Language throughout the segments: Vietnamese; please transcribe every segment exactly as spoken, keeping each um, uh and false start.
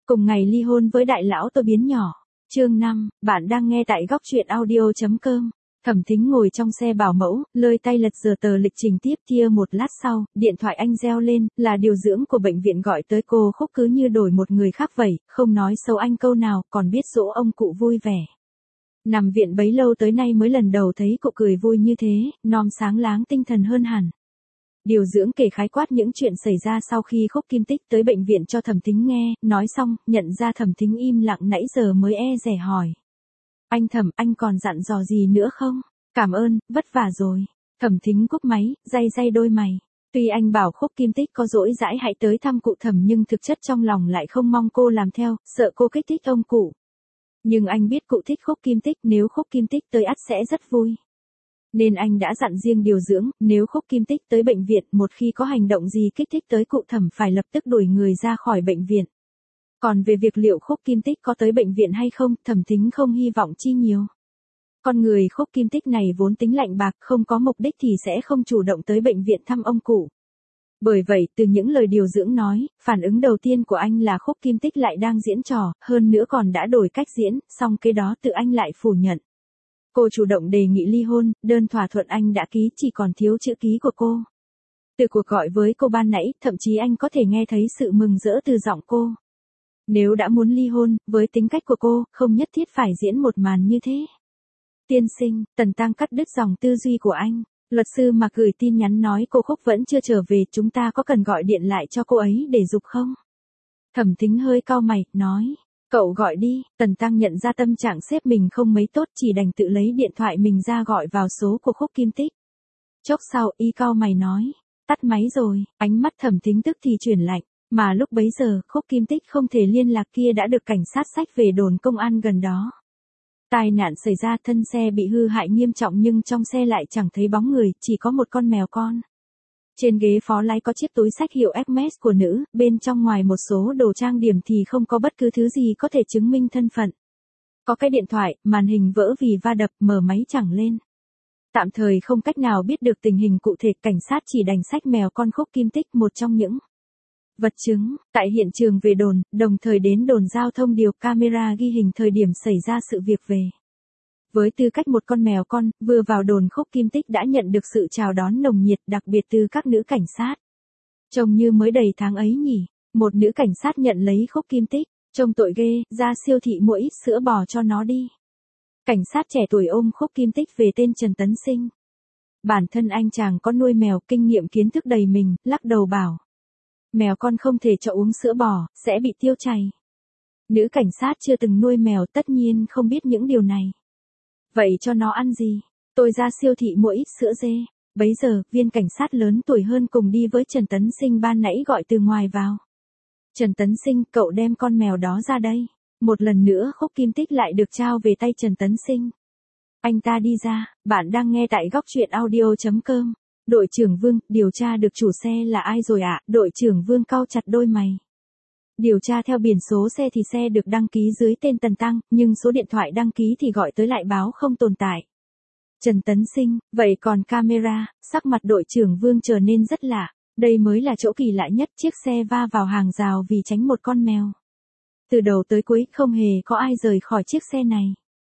Cùng ngày ly hôn với đại lão tôi biến nhỏ. Chương năm, bạn đang nghe tại góc truyện audio chấm com. Thẩm Thính ngồi trong xe bảo mẫu, lơi tay lật giờ tờ lịch trình tiếp kia. Một lát sau, điện thoại anh reo lên, là điều dưỡng của bệnh viện gọi tới. Cô Khúc cứ như đổi một người khác vậy, không nói xấu anh câu nào, còn biết dỗ ông cụ vui vẻ. Nằm viện bấy lâu tới nay mới lần đầu thấy cụ cười vui như thế, non sáng láng tinh thần hơn hẳn. Điều dưỡng kể khái quát những chuyện xảy ra sau khi Khúc Kim Tích tới bệnh viện cho Thẩm Thính nghe, nói xong, nhận ra Thẩm Thính im lặng nãy giờ mới e dè hỏi. Anh Thẩm, anh còn dặn dò gì nữa không? Cảm ơn, vất vả rồi. Thẩm Thính cúp máy, day day đôi mày. Tuy anh bảo Khúc Kim Tích có dỗi dãi hãy tới thăm cụ Thẩm nhưng thực chất trong lòng lại không mong cô làm theo, sợ cô kích thích ông cụ. Nhưng anh biết cụ thích Khúc Kim Tích, nếu Khúc Kim Tích tới ắt sẽ rất vui. Nên anh đã dặn riêng điều dưỡng, nếu Khúc Kim Tích tới bệnh viện, một khi có hành động gì kích thích tới cụ Thẩm phải lập tức đuổi người ra khỏi bệnh viện. Còn về việc liệu Khúc Kim Tích có tới bệnh viện hay không, Thẩm Thính không hy vọng chi nhiều. Con người Khúc Kim Tích này vốn tính lạnh bạc, không có mục đích thì sẽ không chủ động tới bệnh viện thăm ông cụ. Bởi vậy, từ những lời điều dưỡng nói, phản ứng đầu tiên của anh là Khúc Kim Tích lại đang diễn trò, hơn nữa còn đã đổi cách diễn, xong cái đó tự anh lại phủ nhận. Cô chủ động đề nghị ly hôn, đơn thỏa thuận anh đã ký, chỉ còn thiếu chữ ký của cô. Từ cuộc gọi với cô ban nãy, thậm chí anh có thể nghe thấy sự mừng rỡ từ giọng cô. Nếu đã muốn ly hôn, với tính cách của cô, không nhất thiết phải diễn một màn như thế. Tiên sinh, Tần Tăng cắt đứt dòng tư duy của anh. Luật sư mà gửi tin nhắn nói cô Khúc vẫn chưa trở về, chúng ta có cần gọi điện lại cho cô ấy để giục không? Thẩm Thính hơi cau mày, nói. Cậu gọi đi. Tần Tăng nhận ra tâm trạng sếp mình không mấy tốt, chỉ đành tự lấy điện thoại mình ra gọi vào số của Khúc Kim Tích. Chốc sau, y cau mày nói. Tắt máy rồi. Ánh mắt Thẩm Thính tức thì chuyển lạnh. Mà lúc bấy giờ, Khúc Kim Tích không thể liên lạc kia đã được cảnh sát xách về đồn công an gần đó. Tai nạn xảy ra, thân xe bị hư hại nghiêm trọng nhưng trong xe lại chẳng thấy bóng người, chỉ có một con mèo con. Trên ghế phó lái có chiếc túi xách hiệu Hermes của nữ, bên trong ngoài một số đồ trang điểm thì không có bất cứ thứ gì có thể chứng minh thân phận. Có cái điện thoại, màn hình vỡ vì va đập, mở máy chẳng lên. Tạm thời không cách nào biết được tình hình cụ thể, cảnh sát chỉ đành xách mèo con Khúc Kim Tích, một trong những vật chứng. Tại hiện trường về đồn, đồng thời đến đồn giao thông điều camera ghi hình thời điểm xảy ra sự việc về. Với tư cách một con mèo con, vừa vào đồn Khúc Kim Tích đã nhận được sự chào đón nồng nhiệt, đặc biệt từ các nữ cảnh sát. Trông như mới đầy tháng ấy nhỉ. Một nữ cảnh sát nhận lấy Khúc Kim Tích. Trông tội ghê, ra siêu thị mua ít sữa bò cho nó đi. Cảnh sát trẻ tuổi ôm Khúc Kim Tích về, tên Trần Tấn Sinh. Bản thân anh chàng có nuôi mèo, kinh nghiệm kiến thức đầy mình, lắc đầu bảo. Mèo con không thể cho uống sữa bò, sẽ bị tiêu chảy. Nữ cảnh sát chưa từng nuôi mèo tất nhiên không biết những điều này. Vậy cho nó ăn gì? Tôi ra siêu thị mua ít sữa dê. Bấy giờ, viên cảnh sát lớn tuổi hơn cùng đi với Trần Tấn Sinh ban nãy gọi từ ngoài vào. Trần Tấn Sinh, cậu đem con mèo đó ra đây. Một lần nữa Khúc Kim Tích lại được trao về tay Trần Tấn Sinh. Anh ta đi ra, bạn đang nghe tại góc truyện audio chấm com. Đội trưởng Vương, điều tra được chủ xe là ai rồi ạ? À? Đội trưởng Vương cau chặt đôi mày. Điều tra theo biển số xe thì xe được đăng ký dưới tên Tần Tăng, nhưng số điện thoại đăng ký thì gọi tới lại báo không tồn tại. Trần Tấn Sinh, vậy còn camera? Sắc mặt đội trưởng Vương trở nên rất lạ. Đây mới là chỗ kỳ lạ nhất, chiếc xe va vào hàng rào vì tránh một con mèo. Từ đầu tới cuối không hề có ai rời khỏi chiếc xe này.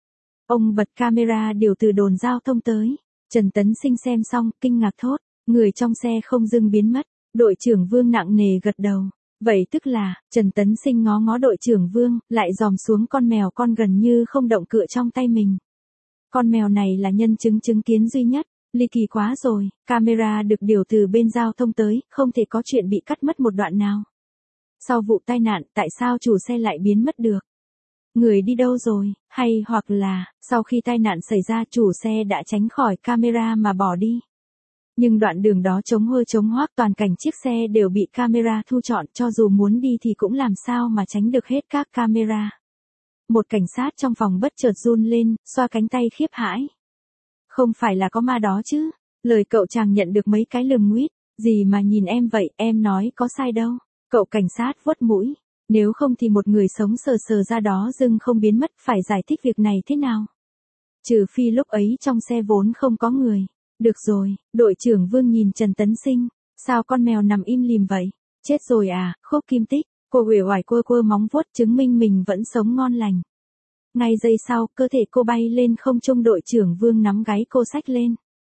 Ông bật camera điều từ đồn giao thông tới. Trần Tấn Sinh xem xong, kinh ngạc thốt, người trong xe không dưng biến mất. Đội trưởng Vương nặng nề gật đầu. Vậy tức là, Trần Tấn Sinh ngó ngó đội trưởng Vương, lại dòm xuống con mèo con gần như không động cựa trong tay mình. Con mèo này là nhân chứng chứng kiến duy nhất, ly kỳ quá rồi, camera được điều từ bên giao thông tới, không thể có chuyện bị cắt mất một đoạn nào. Sau vụ tai nạn, tại sao chủ xe lại biến mất được? Người đi đâu rồi, hay hoặc là, sau khi tai nạn xảy ra chủ xe đã tránh khỏi camera mà bỏ đi. Nhưng đoạn đường đó trống hơi trống hoác, toàn cảnh chiếc xe đều bị camera thu trọn, cho dù muốn đi thì cũng làm sao mà tránh được hết các camera. Một cảnh sát trong phòng bất chợt run lên, xoa cánh tay khiếp hãi. Không phải là có ma đó chứ, lời cậu chàng nhận được mấy cái lườm nguýt, gì mà nhìn em vậy, em nói có sai đâu. Cậu cảnh sát vuốt mũi, nếu không thì một người sống sờ sờ ra đó dưng không biến mất, phải giải thích việc này thế nào? Trừ phi lúc ấy trong xe vốn không có người. Được rồi, đội trưởng Vương nhìn Trần Tấn Sinh, sao con mèo nằm im lìm vậy? Chết rồi à? Khúc Kim Tích, Cô uể oải quơ quơ móng vuốt chứng minh mình vẫn sống ngon lành. Ngay giây sau, cơ thể cô bay lên không trung, đội trưởng Vương nắm gáy cô xách lên.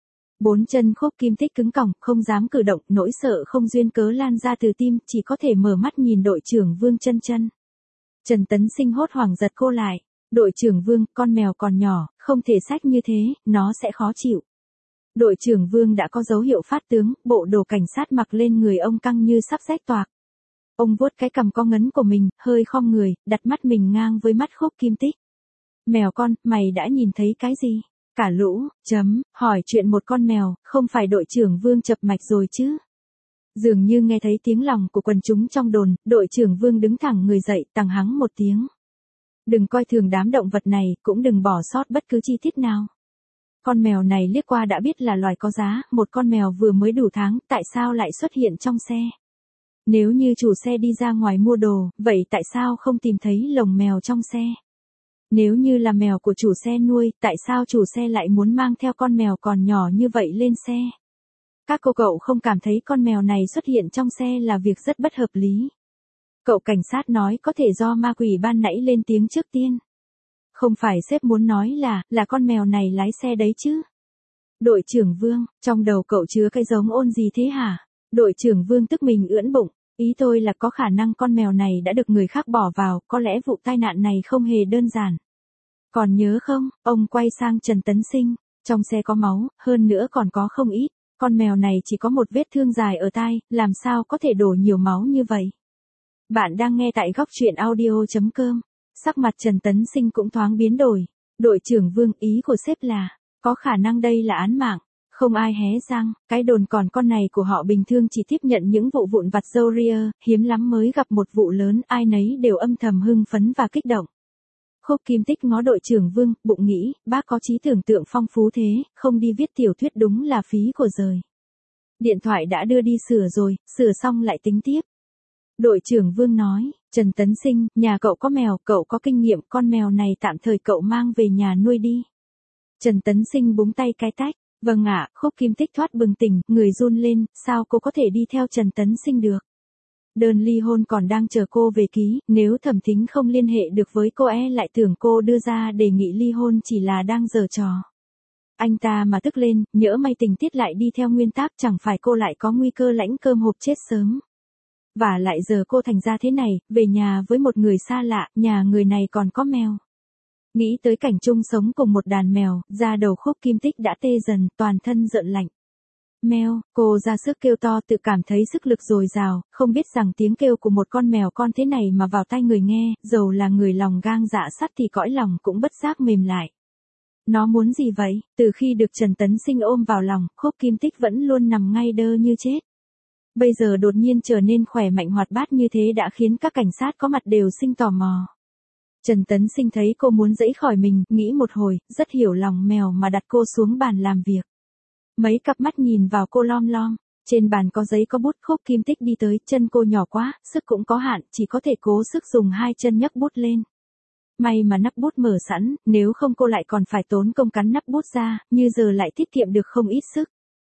Bốn chân Khúc Kim Tích cứng cỏng, không dám cử động, nỗi sợ không duyên cớ lan ra từ tim, chỉ có thể mở mắt nhìn đội trưởng Vương chân chân. Trần Tấn Sinh hốt hoảng giật cô lại. Đội trưởng Vương, con mèo còn nhỏ, không thể xách như thế, nó sẽ khó chịu. Đội trưởng Vương đã có dấu hiệu phát tướng, bộ đồ cảnh sát mặc lên người ông căng như sắp rách toạc. Ông vuốt cái cằm co ngấn của mình, hơi khom người, đặt mắt mình ngang với mắt Khúc Kim Tích. Mèo con, mày đã nhìn thấy cái gì? Cả lũ, chấm, hỏi chuyện một con mèo, không phải đội trưởng Vương chập mạch rồi chứ? Dường như nghe thấy tiếng lòng của quần chúng trong đồn, đội trưởng Vương đứng thẳng người dậy, tằng hắng một tiếng. Đừng coi thường đám động vật này, cũng đừng bỏ sót bất cứ chi tiết nào. Con mèo này liếc qua đã biết là loài có giá, một con mèo vừa mới đủ tháng, tại sao lại xuất hiện trong xe? Nếu như chủ xe đi ra ngoài mua đồ, vậy tại sao không tìm thấy lồng mèo trong xe? Nếu như là mèo của chủ xe nuôi, tại sao chủ xe lại muốn mang theo con mèo còn nhỏ như vậy lên xe? Các cô cậu không cảm thấy con mèo này xuất hiện trong xe là việc rất bất hợp lý. Cậu cảnh sát nói có thể do ma quỷ ban nãy lên tiếng trước tiên. Không phải sếp muốn nói là, là con mèo này lái xe đấy chứ? Đội trưởng Vương, trong đầu cậu chứa cái giống ôn gì thế hả? Đội trưởng Vương tức mình ưỡn bụng, ý tôi là có khả năng con mèo này đã được người khác bỏ vào, có lẽ vụ tai nạn này không hề đơn giản. Còn nhớ không, ông quay sang Trần Tấn Sinh, trong xe có máu, hơn nữa còn có không ít, con mèo này chỉ có một vết thương dài ở tai, làm sao có thể đổ nhiều máu như vậy? Bạn đang nghe tại góc truyện audio chấm com. Sắc mặt Trần Tấn Sinh cũng thoáng biến đổi. Đội trưởng Vương, ý của sếp là, có khả năng đây là án mạng. Không ai hé răng, cái đồn còn con này của họ bình thường chỉ tiếp nhận những vụ vụn vặt râu ria, hiếm lắm mới gặp một vụ lớn, ai nấy đều âm thầm hưng phấn và kích động. Khúc Kim Tích ngó đội trưởng Vương, bụng nghĩ, bác có trí tưởng tượng phong phú thế, không đi viết tiểu thuyết đúng là phí của giời. Điện thoại đã đưa đi sửa rồi, sửa xong lại tính tiếp. Đội trưởng Vương nói, Trần Tấn Sinh, nhà cậu có mèo, cậu có kinh nghiệm, con mèo này tạm thời cậu mang về nhà nuôi đi. Trần Tấn Sinh búng tay cái tách, vâng ạ, Khúc Kim Tích thoát bừng tỉnh, người run lên, sao cô có thể đi theo Trần Tấn Sinh được? Đơn ly hôn còn đang chờ cô về ký, nếu Thẩm Thính không liên hệ được với cô e lại tưởng cô đưa ra đề nghị ly hôn chỉ là đang giở trò. Anh ta mà tức lên, nhỡ may tình tiết lại đi theo nguyên tắc, chẳng phải cô lại có nguy cơ lãnh cơm hộp chết sớm. Và lại giờ cô thành ra thế này, về nhà với một người xa lạ, nhà người này còn có mèo. Nghĩ tới cảnh chung sống cùng một đàn mèo, da đầu Khúc Kim Tích đã tê dần, toàn thân rợn lạnh. Mèo, cô ra sức kêu to, tự cảm thấy sức lực dồi dào, không biết rằng tiếng kêu của một con mèo con thế này mà vào tai người nghe, dầu là người lòng gang dạ sắt thì cõi lòng cũng bất giác mềm lại. Nó muốn gì vậy? Từ khi được Trần Tấn Sinh ôm vào lòng, Khúc Kim Tích vẫn luôn nằm ngay đơ như chết. Bây giờ đột nhiên trở nên khỏe mạnh hoạt bát như thế đã khiến các cảnh sát có mặt đều sinh tò mò. Trần Tấn Sinh thấy cô muốn giãy khỏi mình, nghĩ một hồi, rất hiểu lòng mèo mà đặt cô xuống bàn làm việc. Mấy cặp mắt nhìn vào cô lom lom, trên bàn có giấy có bút. Khúc Kim Tích đi tới, chân cô nhỏ quá, sức cũng có hạn, chỉ có thể cố sức dùng hai chân nhấc bút lên. May mà nắp bút mở sẵn, nếu không cô lại còn phải tốn công cắn nắp bút ra, như giờ lại tiết kiệm được không ít sức.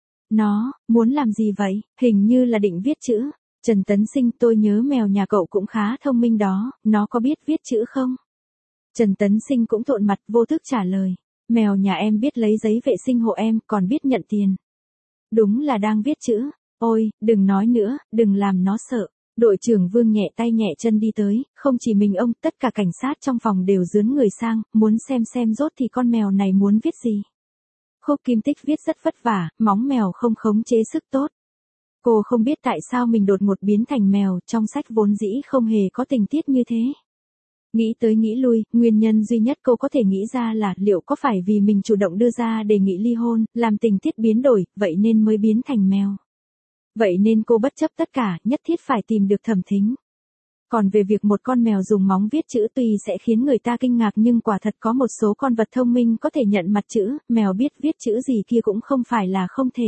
Nó, muốn làm gì vậy? Hình như là định viết chữ. Trần Tấn Sinh, tôi nhớ mèo nhà cậu cũng khá thông minh đó, nó có biết viết chữ không? Trần Tấn Sinh cũng thộn mặt vô thức trả lời. Mèo nhà em biết lấy giấy vệ sinh hộ em, còn biết nhận tiền. Đúng là đang viết chữ. Ôi, đừng nói nữa, đừng làm nó sợ. Đội trưởng Vương nhẹ tay nhẹ chân đi tới, không chỉ mình ông, tất cả cảnh sát trong phòng đều dướn người sang, muốn xem xem rốt thì con mèo này muốn viết gì. Khúc Kim Tích viết rất vất vả, móng mèo không khống chế sức tốt. Cô không biết tại sao mình đột ngột biến thành mèo, trong sách vốn dĩ không hề có tình tiết như thế. Nghĩ tới nghĩ lui, nguyên nhân duy nhất cô có thể nghĩ ra là liệu có phải vì mình chủ động đưa ra đề nghị ly hôn, làm tình tiết biến đổi, vậy nên mới biến thành mèo. Vậy nên cô bất chấp tất cả, nhất thiết phải tìm được Thẩm Thính. Còn về việc một con mèo dùng móng viết chữ tuy sẽ khiến người ta kinh ngạc nhưng quả thật có một số con vật thông minh có thể nhận mặt chữ, mèo biết viết chữ gì kia cũng không phải là không thể.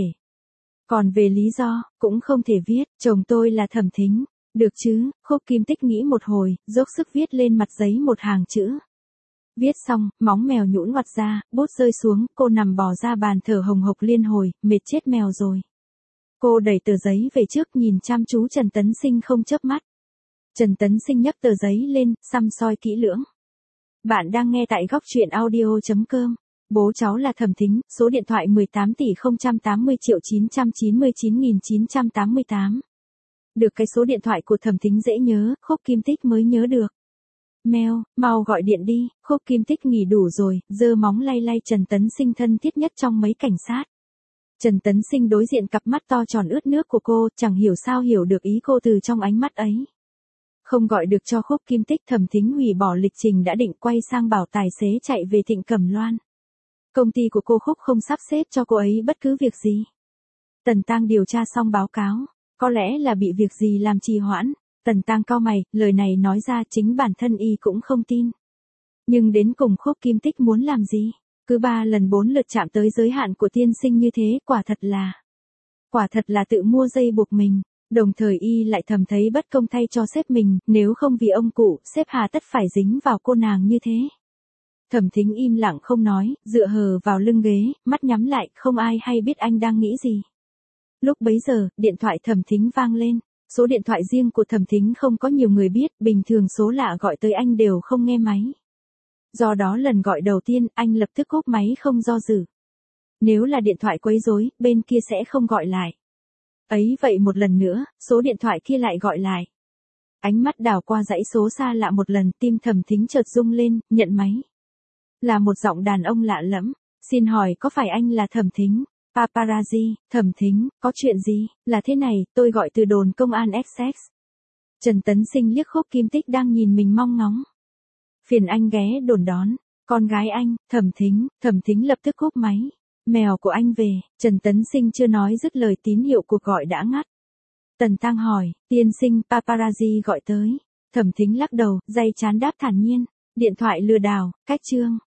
Còn về lý do, cũng không thể viết, chồng tôi là Thẩm Thính. Được chứ, Khúc Kim Tích nghĩ một hồi, dốc sức viết lên mặt giấy một hàng chữ. Viết xong, móng mèo nhũn ngoặt ra, bút rơi xuống, cô nằm bò ra bàn thở hồng hộc liên hồi, mệt chết mèo rồi. Cô đẩy tờ giấy về trước nhìn chăm chú Trần Tấn Sinh không chớp mắt. Trần Tấn Sinh nhấc tờ giấy lên, săm soi kỹ lưỡng. Bạn đang nghe tại góc truyện audio.com. Bố cháu là Thẩm Thính, số điện thoại mười tám tỷ không trăm tám mươi triệu chín trăm chín mươi chín nghìn chín trăm tám mươi tám. Được cái số điện thoại của Thẩm Thính dễ nhớ, Khúc Kim Tích mới nhớ được. Mèo, mau gọi điện đi, Khúc Kim Tích nghỉ đủ rồi, giơ móng lay lay Trần Tấn Sinh thân thiết nhất trong mấy cảnh sát. Trần Tấn Sinh đối diện cặp mắt to tròn ướt nước của cô, chẳng hiểu sao hiểu được ý cô từ trong ánh mắt ấy. Không gọi được cho Khúc Kim Tích, Thẩm Thính hủy bỏ lịch trình đã định, quay sang bảo tài xế chạy về Thịnh Cẩm Loan. Công ty của cô Khúc không sắp xếp cho cô ấy bất cứ việc gì. Tần Tăng điều tra xong báo cáo, có lẽ là bị việc gì làm trì hoãn. Tần Tăng cau mày, lời này nói ra chính bản thân y cũng không tin. Nhưng đến cùng Khúc Kim Tích muốn làm gì? Cứ ba lần bốn lượt chạm tới giới hạn của tiên sinh như thế, quả thật là... Quả thật là tự mua dây buộc mình. Đồng thời y lại thầm thấy bất công thay cho sếp mình, nếu không vì ông cụ, sếp hà tất phải dính vào cô nàng như thế. Thẩm Thính im lặng không nói, dựa hờ vào lưng ghế, mắt nhắm lại, không ai hay biết anh đang nghĩ gì. Lúc bấy giờ, điện thoại Thẩm Thính vang lên. Số điện thoại riêng của Thẩm Thính không có nhiều người biết, bình thường số lạ gọi tới anh đều không nghe máy. Do đó lần gọi đầu tiên, anh lập tức cúp máy không do dự. Nếu là điện thoại quấy rối, bên kia sẽ không gọi lại. Ấy vậy một lần nữa, số điện thoại kia lại gọi lại. Ánh mắt đảo qua dãy số xa lạ một lần, tim Thẩm Thính chợt rung lên, nhận máy. Là một giọng đàn ông lạ lẫm. Xin hỏi có phải anh là Thẩm Thính? Paparazzi, Thẩm Thính, có chuyện gì? Là thế này, tôi gọi từ đồn công an Essex. Trần Tấn Sinh liếc Khúc Kim Tích đang nhìn mình mong ngóng. Phiền anh ghé đồn đón. Con gái anh, Thẩm Thính, Thẩm Thính lập tức cúp máy. Mèo của anh về, Trần Tấn Sinh chưa nói dứt lời tín hiệu cuộc gọi đã ngắt. Tần Tăng hỏi, tiên sinh, paparazzi gọi tới. Thẩm Thính lắc đầu, day chán đáp thản nhiên. Điện thoại lừa đảo, cách chương.